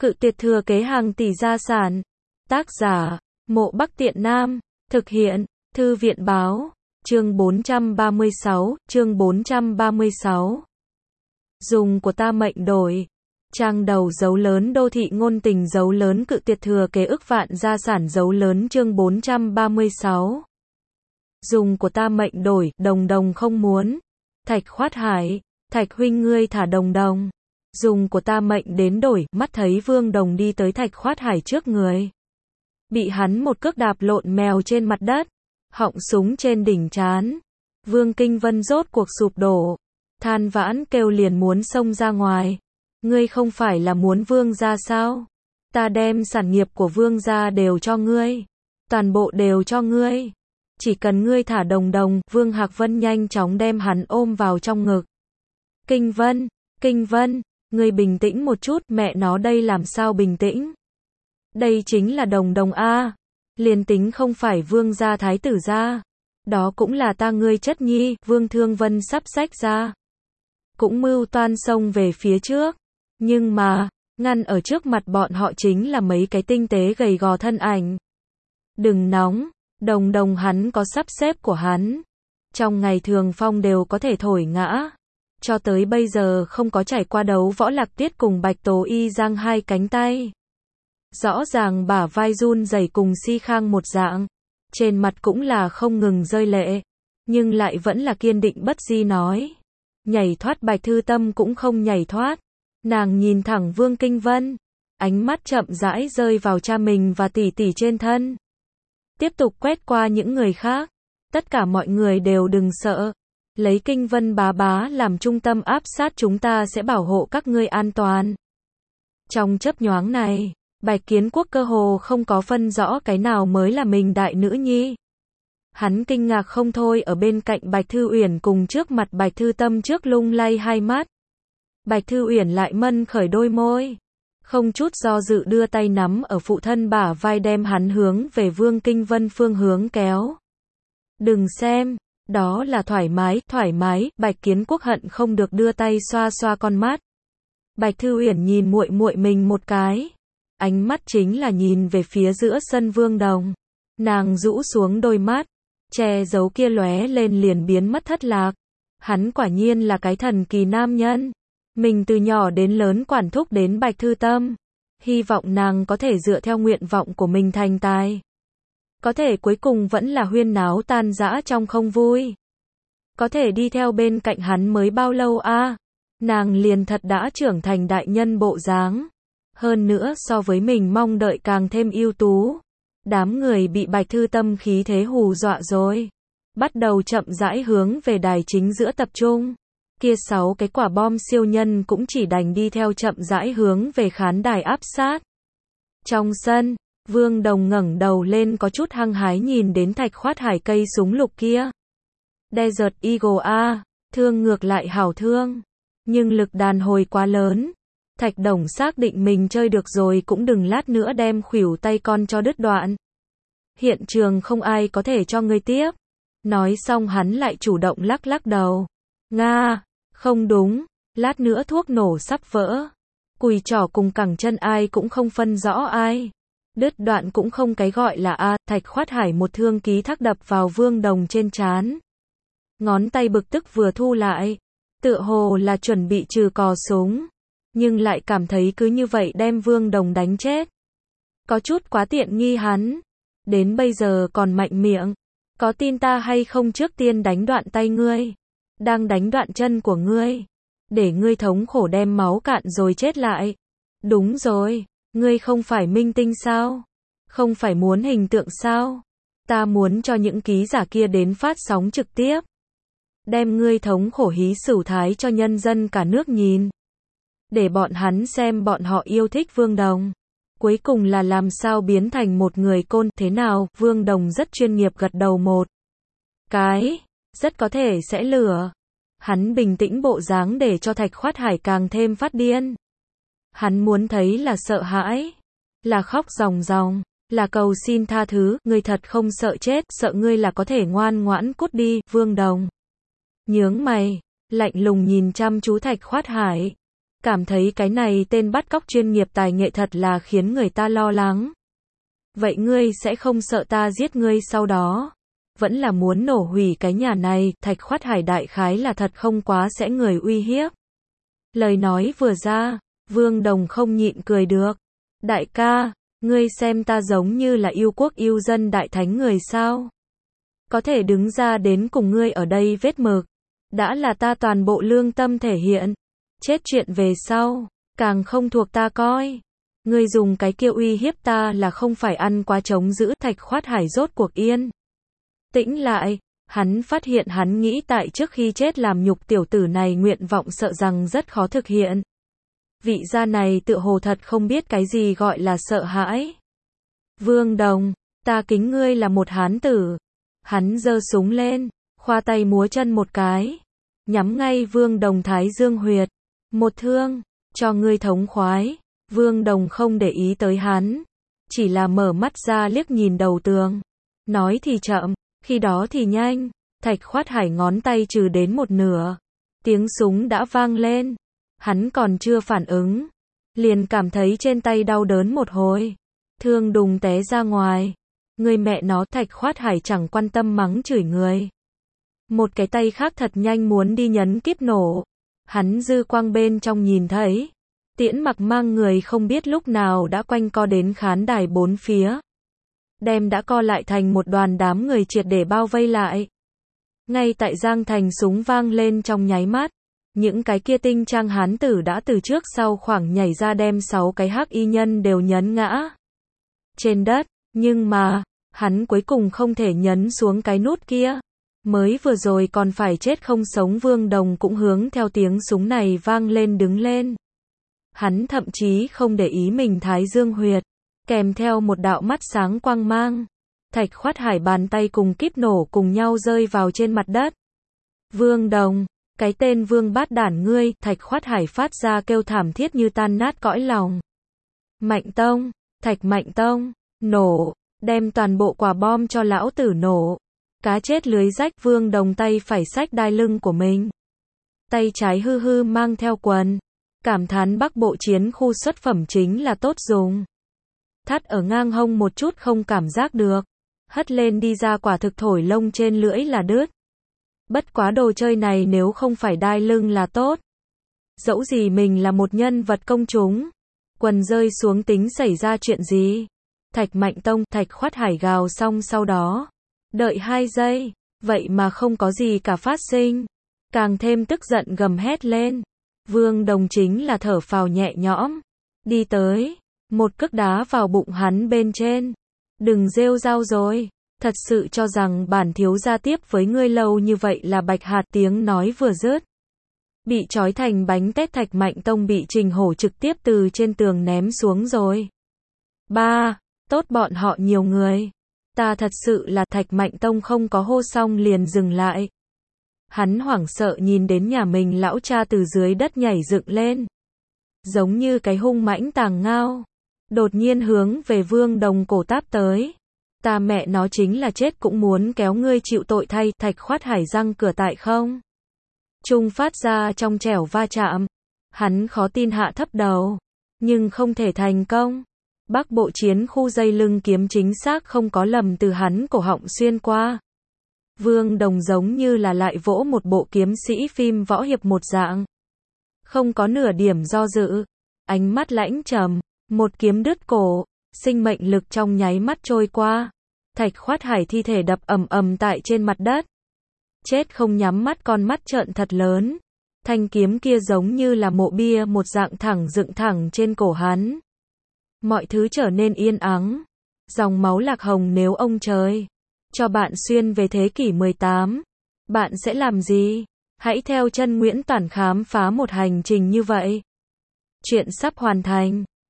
Cự tuyệt thừa kế hàng tỷ gia sản. Tác giả, Mộ Bắc Tiện Nam. Thực hiện, Thư viện báo. Chương 436, chương 436. Dùng của ta mệnh đổi. Trang đầu dấu lớn đô thị ngôn tình dấu lớn cự tuyệt thừa kế ức vạn gia sản dấu lớn chương 436. Dùng của ta mệnh đổi, Đồng Đồng không muốn. Thạch Khoát Hải, Thạch huynh ngươi thả Đồng Đồng. Dùng của ta mệnh đến đổi, mắt thấy Vương Đồng đi tới Thạch Khoát Hải trước người. Bị hắn một cước đạp lộn mèo trên mặt đất, họng súng trên đỉnh trán. Vương Kinh Vân rốt cuộc sụp đổ, than vãn kêu liền muốn xông ra ngoài. Ngươi không phải là muốn Vương gia sao? Ta đem sản nghiệp của Vương gia đều cho ngươi. Toàn bộ đều cho ngươi. Chỉ cần ngươi thả Đồng Đồng. Vương Hạc Vân nhanh chóng đem hắn ôm vào trong ngực. Kinh Vân, ngươi bình tĩnh một chút, mẹ nó đây làm sao bình tĩnh? Đây chính là Đồng Đồng a. Liền tính không phải Vương gia thái tử gia, đó cũng là ta ngươi chất nhi. Vương Thương Vân sắp xách ra, cũng mưu toan xông về phía trước, nhưng mà ngăn ở trước mặt bọn họ chính là mấy cái tinh tế gầy gò thân ảnh. Đừng nóng, Đồng Đồng hắn có sắp xếp của hắn. Trong ngày thường phong đều có thể thổi ngã. Cho tới bây giờ không có trải qua đấu võ Lạc Tiết cùng Bạch Tố Y giang hai cánh tay. Rõ ràng bả vai run rẩy cùng Si Khang một dạng. Trên mặt cũng là không ngừng rơi lệ. Nhưng lại vẫn là kiên định bất di nói. Nhảy thoát Bạch Thư Tâm cũng không nhảy thoát. Nàng nhìn thẳng Vương Kinh Vân. Ánh mắt chậm rãi rơi vào cha mình và tỷ tỷ trên thân. Tiếp tục quét qua những người khác. Tất cả mọi người đều đừng sợ. Lấy Kinh Vân bá bá làm trung tâm áp sát, chúng ta sẽ bảo hộ các ngươi an toàn. Trong chớp nhoáng này, Bạch Kiến Quốc cơ hồ không có phân rõ cái nào mới là mình đại nữ nhi. Hắn kinh ngạc không thôi, ở bên cạnh Bạch Thư Uyển cùng trước mặt Bạch Thư Tâm trước lung lay hai mắt. Bạch Thư Uyển lại mân khởi đôi môi, không chút do dự đưa tay nắm ở phụ thân bả vai đem hắn hướng về Vương Kinh Vân phương hướng kéo. Đừng xem, đó là thoải mái. Bạch Kiến Quốc hận không được đưa tay xoa xoa con mắt. Bạch Thư Uyển nhìn muội muội mình một cái, ánh mắt chính là nhìn về phía giữa sân Vương Đồng. Nàng rũ xuống đôi mắt, che giấu kia lóe lên liền biến mất thất lạc. Hắn quả nhiên là cái thần kỳ nam nhân. Mình từ nhỏ đến lớn quản thúc đến Bạch Thư Tâm, hy vọng nàng có thể dựa theo nguyện vọng của mình thành tài. Có thể cuối cùng vẫn là huyên náo tan rã trong không vui. Có thể đi theo bên cạnh hắn mới bao lâu a? Nàng liền thật đã trưởng thành đại nhân bộ dáng. Hơn nữa so với mình mong đợi càng thêm ưu tú. Đám người bị Bạch Thư Tâm khí thế hù dọa rồi. Bắt đầu chậm rãi hướng về đài chính giữa tập trung. Kia 6 cái quả bom siêu nhân cũng chỉ đành đi theo chậm rãi hướng về khán đài áp sát. Trong sân, Vương Đồng ngẩng đầu lên có chút hăng hái nhìn đến Thạch Khoát Hải cây súng lục kia. Desert Eagle A, thương ngược lại hảo thương. Nhưng lực đàn hồi quá lớn. Thạch Đồng xác định mình chơi được rồi cũng đừng lát nữa đem khuỷu tay con cho đứt đoạn. Hiện trường không ai có thể cho ngươi tiếp. Nói xong hắn lại chủ động lắc lắc đầu. Nga, không đúng, lát nữa thuốc nổ sắp vỡ. Cùi trỏ cùng cẳng chân ai cũng không phân rõ ai. Đứt đoạn cũng không cái gọi là a. Thạch Khoát Hải một thương ký thác đập vào Vương Đồng trên trán. Ngón tay bực tức vừa thu lại, tựa hồ là chuẩn bị trừ cò súng, nhưng lại cảm thấy cứ như vậy đem Vương Đồng đánh chết. Có chút quá tiện nghi hắn. Đến bây giờ còn mạnh miệng. Có tin ta hay không trước tiên đánh đoạn tay ngươi, đang đánh đoạn chân của ngươi, để ngươi thống khổ đem máu cạn rồi chết lại. Đúng rồi, ngươi không phải minh tinh sao? Không phải muốn hình tượng sao? Ta muốn cho những ký giả kia đến phát sóng trực tiếp. Đem ngươi thống khổ hí xử thái cho nhân dân cả nước nhìn. Để bọn hắn xem bọn họ yêu thích Vương Đồng. Cuối cùng là làm sao biến thành một người côn thế nào? Vương Đồng rất chuyên nghiệp gật đầu một cái. Rất có thể sẽ lừa. Hắn bình tĩnh bộ dáng để cho Thạch Khoát Hải càng thêm phát điên. Hắn muốn thấy là sợ hãi, là khóc ròng ròng, là cầu xin tha thứ. Ngươi thật không sợ chết, sợ ngươi là có thể ngoan ngoãn cút đi. Vương Đồng nhướng mày, lạnh lùng nhìn chăm chú Thạch Khoát Hải. Cảm thấy cái này tên bắt cóc chuyên nghiệp tài nghệ thật là khiến người ta lo lắng. Vậy ngươi sẽ không sợ ta giết ngươi sau đó? Vẫn là muốn nổ hủy cái nhà này, Thạch Khoát Hải đại khái là thật không quá sẽ người uy hiếp. Lời nói vừa ra, Vương Đồng không nhịn cười được. Đại ca, ngươi xem ta giống như là yêu quốc yêu dân đại thánh người sao? Có thể đứng ra đến cùng ngươi ở đây vết mực. Đã là ta toàn bộ lương tâm thể hiện. Chết chuyện về sau, càng không thuộc ta coi. Ngươi dùng cái kia uy hiếp ta là không phải ăn quá trống giữ. Thạch Khoát Hải rốt cuộc yên tĩnh lại, hắn phát hiện hắn nghĩ tại trước khi chết làm nhục tiểu tử này nguyện vọng sợ rằng rất khó thực hiện. Vị gia này tựa hồ thật không biết cái gì gọi là sợ hãi. Vương Đồng, ta kính ngươi là một hán tử. Hắn giơ súng lên, khoa tay múa chân một cái, nhắm ngay Vương Đồng thái dương huyệt. Một thương, cho ngươi thống khoái. Vương Đồng không để ý tới hắn, chỉ là mở mắt ra liếc nhìn đầu tường. Nói thì chậm, khi đó thì nhanh. Thạch Khoát Hải ngón tay trừ đến một nửa, tiếng súng đã vang lên. Hắn còn chưa phản ứng, liền cảm thấy trên tay đau đớn một hồi, thương đùng té ra ngoài. Người mẹ nó, Thạch Khoát Hải chẳng quan tâm mắng chửi người. Một cái tay khác thật nhanh muốn đi nhấn kíp nổ. Hắn dư quang bên trong nhìn thấy, Tiễn Mặc mang người không biết lúc nào đã quanh co đến khán đài bốn phía. Đem đã co lại thành một đoàn đám người triệt để bao vây lại. Ngay tại Giang Thành súng vang lên trong nháy mắt, những cái kia tinh trang hán tử đã từ trước sau khoảng nhảy ra đem 6 cái hắc y nhân đều nhấn ngã trên đất, nhưng mà, hắn cuối cùng không thể nhấn xuống cái nút kia. Mới vừa rồi còn phải chết không sống Vương Đồng cũng hướng theo tiếng súng này vang lên đứng lên. Hắn thậm chí không để ý mình thái dương huyệt, kèm theo một đạo mắt sáng quang mang. Thạch Khoát Hải bàn tay cùng kíp nổ cùng nhau rơi vào trên mặt đất. Vương Đồng, cái tên vương bát đản ngươi, Thạch Khoát Hải phát ra kêu thảm thiết như tan nát cõi lòng. Mạnh Tông, Thạch Mạnh Tông, nổ, đem toàn bộ quả bom cho lão tử nổ. Cá chết lưới rách. Vương Đồng tay phải xách đai lưng của mình, tay trái hư hư mang theo quần, cảm thán Bắc Bộ chiến khu xuất phẩm chính là tốt dùng. Thắt ở ngang hông một chút không cảm giác được, hất lên đi ra quả thực thổi lông trên lưỡi là đứt. Bất quá đồ chơi này nếu không phải đai lưng là tốt. Dẫu gì mình là một nhân vật công chúng, quần rơi xuống tính xảy ra chuyện gì. Thạch Mạnh Tông, Thạch Khoát Hải gào xong sau đó, đợi 2 giây, vậy mà không có gì cả phát sinh. Càng thêm tức giận gầm hét lên. Vương Đồng chính là thở phào nhẹ nhõm, đi tới, một cước đá vào bụng hắn bên trên. Đừng rêu rao rồi, thật sự cho rằng bản thiếu gia tiếp với ngươi lâu như vậy là bạch hạt. Tiếng nói vừa dứt, bị trói thành bánh tét Thạch Mạnh Tông bị Trình Hổ trực tiếp từ trên tường ném xuống rồi. Tốt bọn họ nhiều người. Ta thật sự là. Thạch Mạnh Tông không có hô xong liền dừng lại. Hắn hoảng sợ nhìn đến nhà mình lão cha từ dưới đất nhảy dựng lên, giống như cái hung mãnh tàng ngao, đột nhiên hướng về Vương Đồng cổ táp tới. Ta mẹ nó chính là chết cũng muốn kéo ngươi chịu tội thay. Thạch Khoát Hải răng cửa tại không trung phát ra trong trẻo va chạm. Hắn khó tin hạ thấp đầu, nhưng không thể thành công. Bắc Bộ chiến khu dây lưng kiếm chính xác không có lầm từ hắn cổ họng xuyên qua. Vương Đồng giống như là lại vỗ một bộ kiếm sĩ phim võ hiệp một dạng, không có nửa điểm do dự, ánh mắt lãnh trầm, một kiếm đứt cổ, sinh mệnh lực trong nháy mắt trôi qua. Thạch Khoát Hải thi thể đập ầm ầm tại trên mặt đất, chết không nhắm mắt, con mắt trợn thật lớn. Thanh kiếm kia giống như là mộ bia một dạng thẳng dựng thẳng trên cổ hắn. Mọi thứ trở nên yên ắng. Dòng máu lạc hồng. Nếu ông trời cho bạn xuyên về thế kỷ 18, bạn sẽ làm gì? Hãy theo chân Nguyễn Toản khám phá một hành trình như vậy. Chuyện sắp hoàn thành.